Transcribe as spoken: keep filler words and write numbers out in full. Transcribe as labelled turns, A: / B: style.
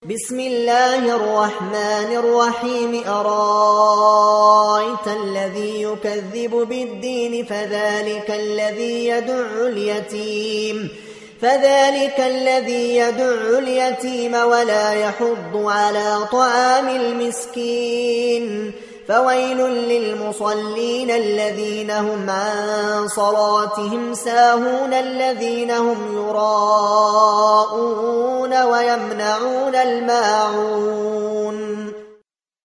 A: بسم الله الرحمن الرحيم أرأيت الذي يكذب بالدين فذلك الذي يدع اليتيم فذلك الذي يدع اليتيم ولا يحض على طعام المسكين فويل للمصلين الذين هم عن صلاتهم ساهون الذين هم يراءون ويمنعون الماعون